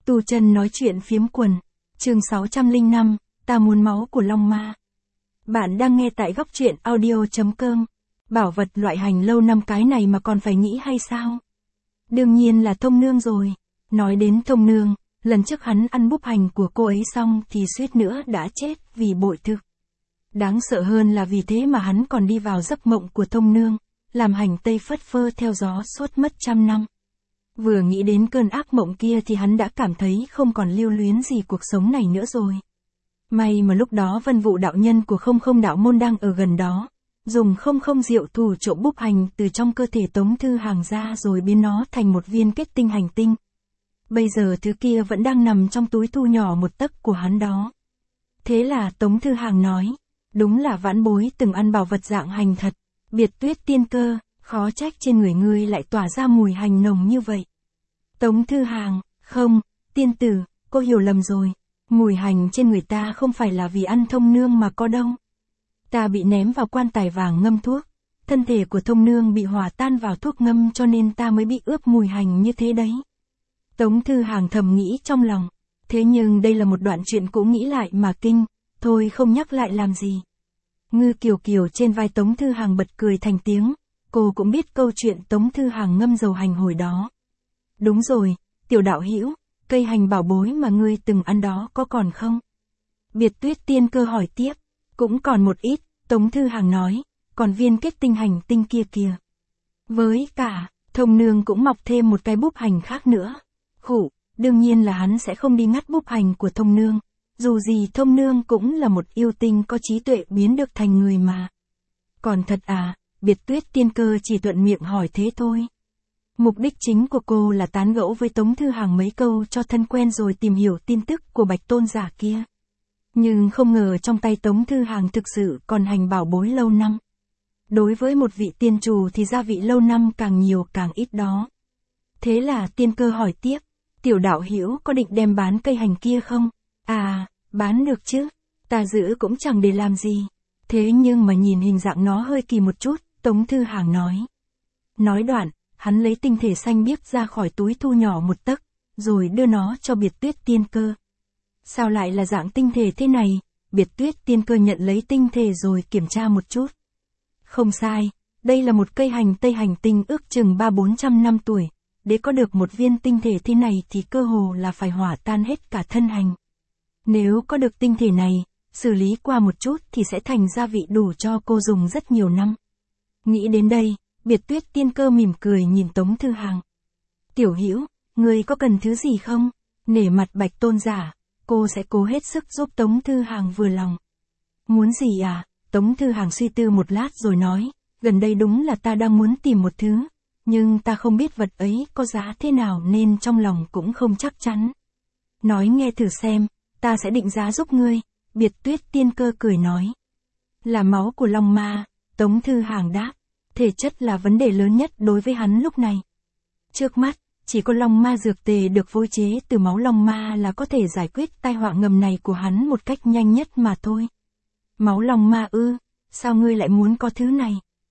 Tu Chân nói chuyện phiếm quần. Chương 605, ta muốn máu của Long Ma. Bạn đang nghe tại góc truyện audio.com. Bảo vật loại hành lâu năm cái này mà còn phải nghĩ hay sao? Đương nhiên là Thông Nương rồi. Nói đến Thông Nương, lần trước hắn ăn búp hành của cô ấy xong thì suýt nữa đã chết vì bội thực. Đáng sợ hơn là vì thế mà hắn còn đi vào giấc mộng của Thông Nương, làm hành tây phất phơ theo gió suốt mất 100 năm. Vừa nghĩ đến cơn ác mộng kia thì hắn đã cảm thấy không còn lưu luyến gì cuộc sống này nữa rồi. May mà lúc đó Vân Vụ đạo nhân của Không Không đạo môn đang ở gần đó, dùng Không Không diệu thủ trộm búp hành từ trong cơ thể Tống Thư Hàng ra rồi biến nó thành một viên kết tinh hành tinh. Bây giờ thứ kia vẫn đang nằm trong túi thu nhỏ một tấc của hắn đó. Thế là Tống Thư Hàng nói, đúng là vãn bối từng ăn bảo vật dạng hành thật, Biệt Tuyết tiên cơ, khó trách trên người ngươi lại tỏa ra mùi hành nồng như vậy. Tống Thư Hàng, không, tiên tử, cô hiểu lầm rồi, mùi hành trên người ta không phải là vì ăn Thông Nương mà có đâu. Ta bị ném vào quan tài vàng ngâm thuốc, thân thể của Thông Nương bị hòa tan vào thuốc ngâm cho nên ta mới bị ướp mùi hành như thế đấy. Tống Thư Hàng thầm nghĩ trong lòng, thế nhưng đây là một đoạn chuyện cũ nghĩ lại mà kinh, thôi không nhắc lại làm gì. Ngư Kiều Kiều trên vai Tống Thư Hàng bật cười thành tiếng, cô cũng biết câu chuyện Tống Thư Hàng ngâm dầu hành hồi đó. Đúng rồi, tiểu đạo hữu, cây hành bảo bối mà ngươi từng ăn đó có còn không? Biệt Tuyết tiên cơ hỏi tiếp, cũng còn một ít, Tống Thư Hàng nói, còn viên kết tinh hành tinh kia kìa. Với cả, Thông Nương cũng mọc thêm một cái búp hành khác nữa. Khụ, đương nhiên là hắn sẽ không đi ngắt búp hành của Thông Nương. Dù gì Thông Nương cũng là một yêu tinh có trí tuệ biến được thành người mà. Còn thật à, Biệt Tuyết tiên cơ chỉ thuận miệng hỏi thế thôi. Mục đích chính của cô là tán gẫu với Tống Thư Hàng mấy câu cho thân quen rồi tìm hiểu tin tức của Bạch Tôn giả kia. Nhưng không ngờ trong tay Tống Thư Hàng thực sự còn hành bảo bối lâu năm. Đối với một vị tiên trù thì gia vị lâu năm càng nhiều càng ít đó. Thế là tiên cơ hỏi tiếp, tiểu đạo hữu có định đem bán cây hành kia không? À, bán được chứ, ta giữ cũng chẳng để làm gì. Thế nhưng mà nhìn hình dạng nó hơi kỳ một chút, Tống Thư Hàng nói. Nói đoạn, hắn lấy tinh thể xanh biếc ra khỏi túi thu nhỏ một tấc, rồi đưa nó cho Biệt Tuyết tiên cơ. Sao lại là dạng tinh thể thế này? Biệt Tuyết tiên cơ nhận lấy tinh thể rồi kiểm tra một chút. Không sai, đây là một cây hành tây hành tinh ước chừng 300-400 năm tuổi. Để có được một viên tinh thể thế này thì cơ hồ là phải hỏa tan hết cả thân hành. Nếu có được tinh thể này, xử lý qua một chút thì sẽ thành gia vị đủ cho cô dùng rất nhiều năm. Nghĩ đến đây, Biệt Tuyết tiên cơ mỉm cười nhìn Tống Thư Hàng. Tiểu hữu, ngươi có cần thứ gì không? Nể mặt Bạch Tôn giả, cô sẽ cố hết sức giúp Tống Thư Hàng vừa lòng. Muốn gì à? Tống Thư Hàng suy tư một lát rồi nói, gần đây đúng là ta đang muốn tìm một thứ, nhưng ta không biết vật ấy có giá thế nào nên trong lòng cũng không chắc chắn. Nói nghe thử xem, ta sẽ định giá giúp ngươi, Biệt Tuyết tiên cơ cười nói. Là máu của Long Ma, Tống Thư Hàng đáp, thể chất là vấn đề lớn nhất đối với hắn lúc này. Trước mắt, chỉ có Long Ma dược tề được phối chế từ máu Long Ma là có thể giải quyết tai họa ngầm này của hắn một cách nhanh nhất mà thôi. Máu Long Ma ư, sao ngươi lại muốn có thứ này?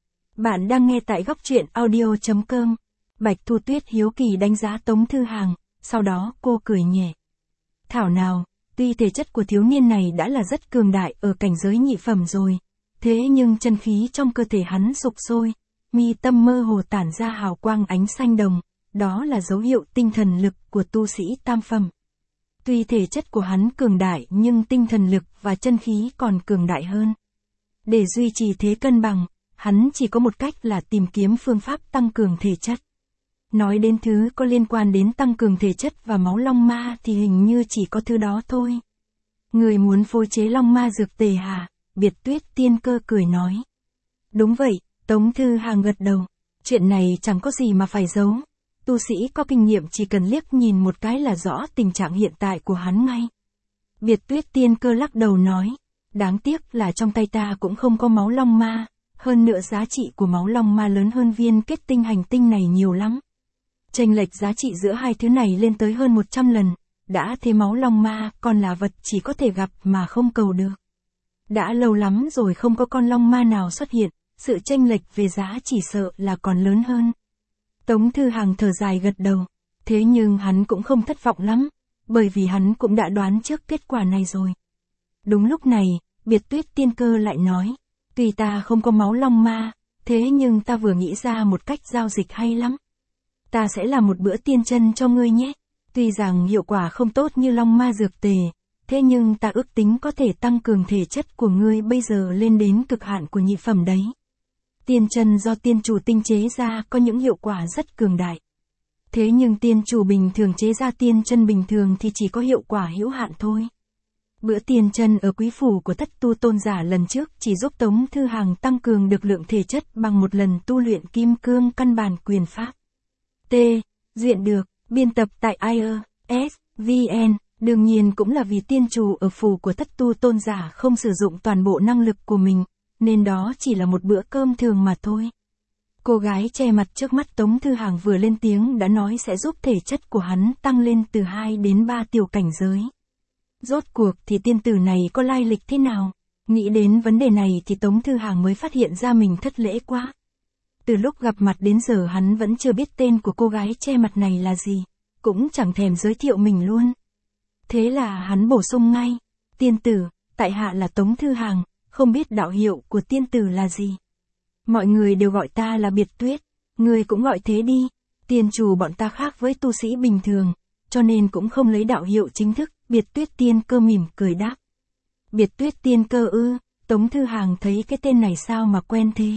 Bạn đang nghe tại góc truyện audio.com. Bạch Thu Tuyết hiếu kỳ đánh giá Tống Thư Hàng, sau đó cô cười nhẹ. Thảo nào, tuy thể chất của thiếu niên này đã là rất cường đại ở cảnh giới nhị phẩm rồi, thế nhưng chân khí trong cơ thể hắn sục sôi, mi tâm mơ hồ tản ra hào quang ánh xanh đồng, đó là dấu hiệu tinh thần lực của tu sĩ tam phẩm. Tuy thể chất của hắn cường đại nhưng tinh thần lực và chân khí còn cường đại hơn. Để duy trì thế cân bằng, hắn chỉ có một cách là tìm kiếm phương pháp tăng cường thể chất. Nói đến thứ có liên quan đến tăng cường thể chất và máu Long Ma thì hình như chỉ có thứ đó thôi. Người muốn phối chế Long Ma dược tề hả? Biệt Tuyết tiên cơ cười nói. Đúng vậy, Tống Thư Hàng gật đầu. Chuyện này chẳng có gì mà phải giấu. Tu sĩ có kinh nghiệm chỉ cần liếc nhìn một cái là rõ tình trạng hiện tại của hắn ngay. Biệt Tuyết tiên cơ lắc đầu nói. Đáng tiếc là trong tay ta cũng không có máu Long Ma. Hơn nữa giá trị của máu Long Ma lớn hơn viên kết tinh hành tinh này nhiều lắm. Chênh lệch giá trị giữa hai thứ này lên tới hơn 100 lần. Đã thế máu Long Ma còn là vật chỉ có thể gặp mà không cầu được. Đã lâu lắm rồi không có con Long Ma nào xuất hiện, sự chênh lệch về giá chỉ sợ là còn lớn hơn. Tống Thư Hàng thở dài gật đầu, thế nhưng hắn cũng không thất vọng lắm, bởi vì hắn cũng đã đoán trước kết quả này rồi. Đúng lúc này, Biệt Tuyết Tiên Cơ lại nói, tuy ta không có máu long ma, thế nhưng ta vừa nghĩ ra một cách giao dịch hay lắm. Ta sẽ làm một bữa tiên chân cho ngươi nhé. Tuy rằng hiệu quả không tốt như long ma dược tề, thế nhưng ta ước tính có thể tăng cường thể chất của ngươi bây giờ lên đến cực hạn của nhị phẩm đấy. Tiên chân do tiên chủ tinh chế ra có những hiệu quả rất cường đại. Thế nhưng tiên chủ bình thường chế ra tiên chân bình thường thì chỉ có hiệu quả hữu hạn thôi. Bữa tiên chân ở quý phủ của Thất Tu Tôn giả lần trước chỉ giúp Tống Thư Hàng tăng cường được lượng thể chất bằng một lần tu luyện kim cương căn bản quyền pháp. T. Duyện được, biên tập tại IES.VN, đương nhiên cũng là vì tiên chủ ở phủ của Thất Tu Tôn giả không sử dụng toàn bộ năng lực của mình, nên đó chỉ là một bữa cơm thường mà thôi. Cô gái che mặt trước mắt Tống Thư Hàng vừa lên tiếng đã nói sẽ giúp thể chất của hắn tăng lên từ 2 đến 3 tiểu cảnh giới. Rốt cuộc thì tiên tử này có lai lịch thế nào? Nghĩ đến vấn đề này thì Tống Thư Hàng mới phát hiện ra mình thất lễ quá. Từ lúc gặp mặt đến giờ hắn vẫn chưa biết tên của cô gái che mặt này là gì, cũng chẳng thèm giới thiệu mình luôn. Thế là hắn bổ sung ngay, tiên tử, tại hạ là Tống Thư Hàng, không biết đạo hiệu của tiên tử là gì. Mọi người đều gọi ta là Biệt Tuyết, ngươi cũng gọi thế đi, tiên chủ bọn ta khác với tu sĩ bình thường, cho nên cũng không lấy đạo hiệu chính thức. Biệt Tuyết Tiên Cơ mỉm cười đáp. Biệt Tuyết Tiên Cơ ư? Tống Thư Hàng thấy cái tên này sao mà quen thế?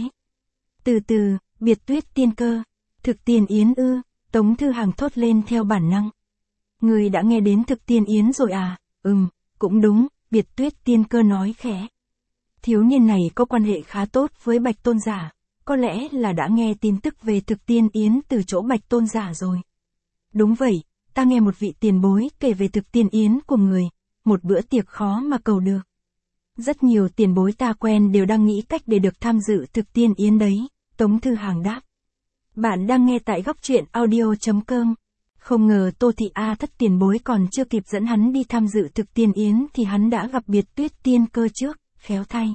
Từ từ, Biệt Tuyết Tiên Cơ, Thực Tiên Yến ư? Tống Thư Hàng thốt lên theo bản năng. Người đã nghe đến Thực Tiên Yến rồi à? Cũng đúng, Biệt Tuyết Tiên Cơ nói khẽ. Thiếu niên này có quan hệ khá tốt với Bạch Tôn giả, có lẽ là đã nghe tin tức về Thực Tiên Yến từ chỗ Bạch Tôn giả rồi. Đúng vậy. Ta nghe một vị tiền bối kể về Thực Tiên Yến của người, một bữa tiệc khó mà cầu được. Rất nhiều tiền bối ta quen đều đang nghĩ cách để được tham dự Thực Tiên Yến đấy, Tống Thư Hàng đáp. Bạn đang nghe tại góc truyện audio.com. Không ngờ Tô Thị A Thất tiền bối còn chưa kịp dẫn hắn đi tham dự Thực Tiên Yến thì hắn đã gặp Biệt Tuyết Tiên Cơ trước, khéo thay.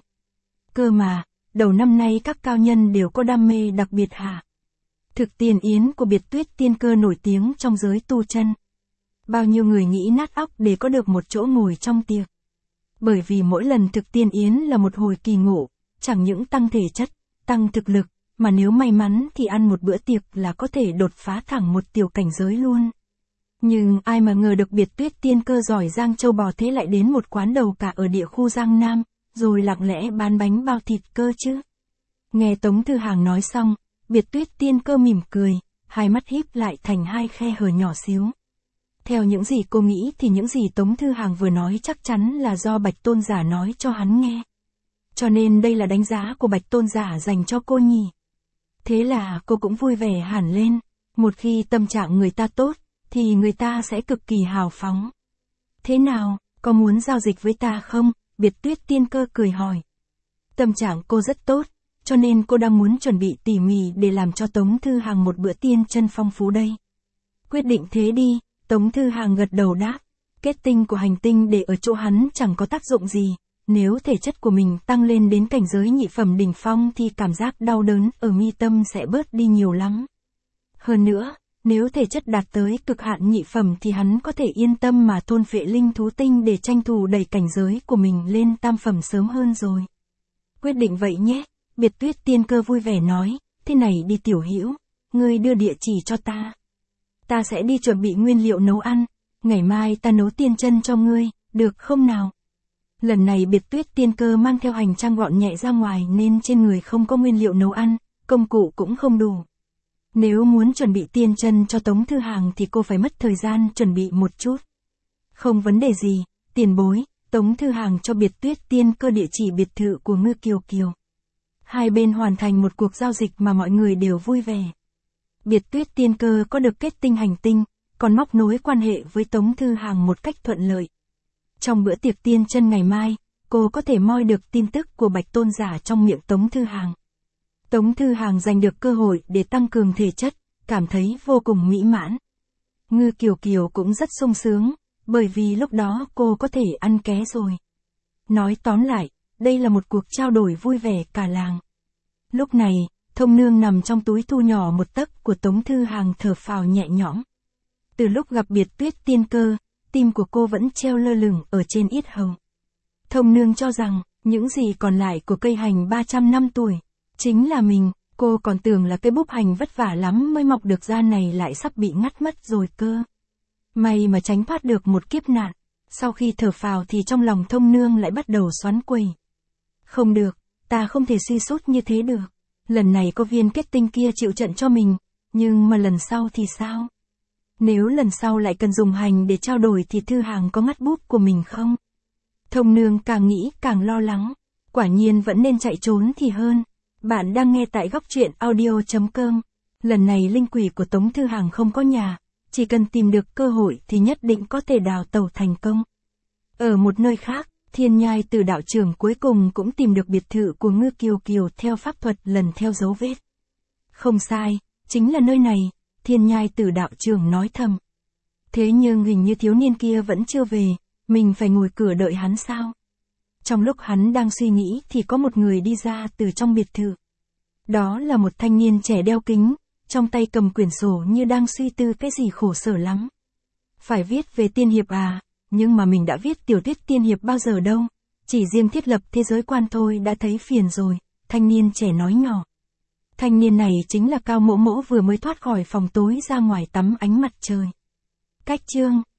Cơ mà, đầu năm nay các cao nhân đều có đam mê đặc biệt hả? Thực Tiên Yến của Biệt Tuyết Tiên Cơ nổi tiếng trong giới tu chân. Bao nhiêu người nghĩ nát óc để có được một chỗ ngồi trong tiệc. Bởi vì mỗi lần Thực Tiên Yến là một hồi kỳ ngộ, chẳng những tăng thể chất, tăng thực lực, mà nếu may mắn thì ăn một bữa tiệc là có thể đột phá thẳng một tiểu cảnh giới luôn. Nhưng ai mà ngờ được Biệt Tuyết Tiên Cơ giỏi giang châu bò thế lại đến một quán đầu cả ở địa khu Giang Nam, rồi lặng lẽ bán bánh bao thịt cơ chứ. Nghe Tống Thư Hàng nói xong, Biệt Tuyết Tiên Cơ mỉm cười, hai mắt híp lại thành hai khe hở nhỏ xíu. Theo những gì cô nghĩ thì những gì Tống Thư Hàng vừa nói chắc chắn là do Bạch Tôn giả nói cho hắn nghe. Cho nên đây là đánh giá của Bạch Tôn giả dành cho cô nhỉ. Thế là cô cũng vui vẻ hẳn lên, một khi tâm trạng người ta tốt, thì người ta sẽ cực kỳ hào phóng. Thế nào, có muốn giao dịch với ta không? Biệt Tuyết Tiên Cơ cười hỏi. Tâm trạng cô rất tốt, cho nên cô đang muốn chuẩn bị tỉ mỉ để làm cho Tống Thư Hàng một bữa tiên chân phong phú đây. Quyết định thế đi, Tống Thư Hàng gật đầu đáp. Kết tinh của hành tinh để ở chỗ hắn chẳng có tác dụng gì, nếu thể chất của mình tăng lên đến cảnh giới nhị phẩm đỉnh phong thì cảm giác đau đớn ở mi tâm sẽ bớt đi nhiều lắm. Hơn nữa, nếu thể chất đạt tới cực hạn nhị phẩm thì hắn có thể yên tâm mà thôn phệ linh thú tinh để tranh thủ đẩy cảnh giới của mình lên tam phẩm sớm hơn rồi. Quyết định vậy nhé. Biệt Tuyết Tiên Cơ vui vẻ nói, thế này đi tiểu hữu, ngươi đưa địa chỉ cho ta. Ta sẽ đi chuẩn bị nguyên liệu nấu ăn, ngày mai ta nấu tiên chân cho ngươi, được không nào? Lần này Biệt Tuyết Tiên Cơ mang theo hành trang gọn nhẹ ra ngoài nên trên người không có nguyên liệu nấu ăn, công cụ cũng không đủ. Nếu muốn chuẩn bị tiên chân cho Tống Thư Hàng thì cô phải mất thời gian chuẩn bị một chút. Không vấn đề gì, tiền bối, Tống Thư Hàng cho Biệt Tuyết Tiên Cơ địa chỉ biệt thự của Ngư Kiều Kiều. Hai bên hoàn thành một cuộc giao dịch mà mọi người đều vui vẻ. Biệt Tuyết Tiên Cơ có được kết tinh hành tinh, còn móc nối quan hệ với Tống Thư Hàng một cách thuận lợi. Trong bữa tiệc tiên chân ngày mai, cô có thể moi được tin tức của Bạch Tôn giả trong miệng Tống Thư Hàng. Tống Thư Hàng giành được cơ hội để tăng cường thể chất, cảm thấy vô cùng mỹ mãn. Ngư Kiều Kiều cũng rất sung sướng, bởi vì lúc đó cô có thể ăn ké rồi. Nói tóm lại, đây là một cuộc trao đổi vui vẻ cả làng. Lúc này, Thông Nương nằm trong túi thu nhỏ một tấc của Tống Thư Hàng thở phào nhẹ nhõm. Từ lúc gặp Biệt Tuyết Tiên Cơ, tim của cô vẫn treo lơ lửng ở trên yết hầu. Thông nương cho rằng, những gì còn lại của cây hành 300 năm tuổi, chính là mình, cô còn tưởng là cây búp hành vất vả lắm mới mọc được ra này lại sắp bị ngắt mất rồi cơ. May mà tránh thoát được một kiếp nạn, sau khi thở phào thì trong lòng thông nương lại bắt đầu xoắn quẩy. Không được, ta không thể suy sút như thế được. Lần này có viên kết tinh kia chịu trận cho mình, nhưng mà lần sau thì sao? Nếu lần sau lại cần dùng hành để trao đổi thì Thư Hàng có ngắt búp của mình không? Thông nương càng nghĩ càng lo lắng, quả nhiên vẫn nên chạy trốn thì hơn. Bạn đang nghe tại góc truyện audio.com. Lần này linh quỷ của Tống Thư Hàng không có nhà, chỉ cần tìm được cơ hội thì nhất định có thể đào tẩu thành công. Ở một nơi khác, Thiên Nhai Tử đạo trưởng cuối cùng cũng tìm được biệt thự của Ngư Kiều Kiều theo pháp thuật lần theo dấu vết. Không sai, chính là nơi này, Thiên Nhai Tử đạo trưởng nói thầm. Thế nhưng hình như thiếu niên kia vẫn chưa về, mình phải ngồi cửa đợi hắn sao? Trong lúc hắn đang suy nghĩ thì có một người đi ra từ trong biệt thự. Đó là một thanh niên trẻ đeo kính, trong tay cầm quyển sổ như đang suy tư cái gì khổ sở lắm. Phải viết về tiên hiệp à, nhưng mà mình đã viết tiểu thuyết tiên hiệp bao giờ đâu, chỉ riêng thiết lập thế giới quan thôi đã thấy phiền rồi, thanh niên trẻ nói nhỏ. Thanh niên này chính là Cao Mỗ Mỗ vừa mới thoát khỏi phòng tối ra ngoài tắm ánh mặt trời. Cách chương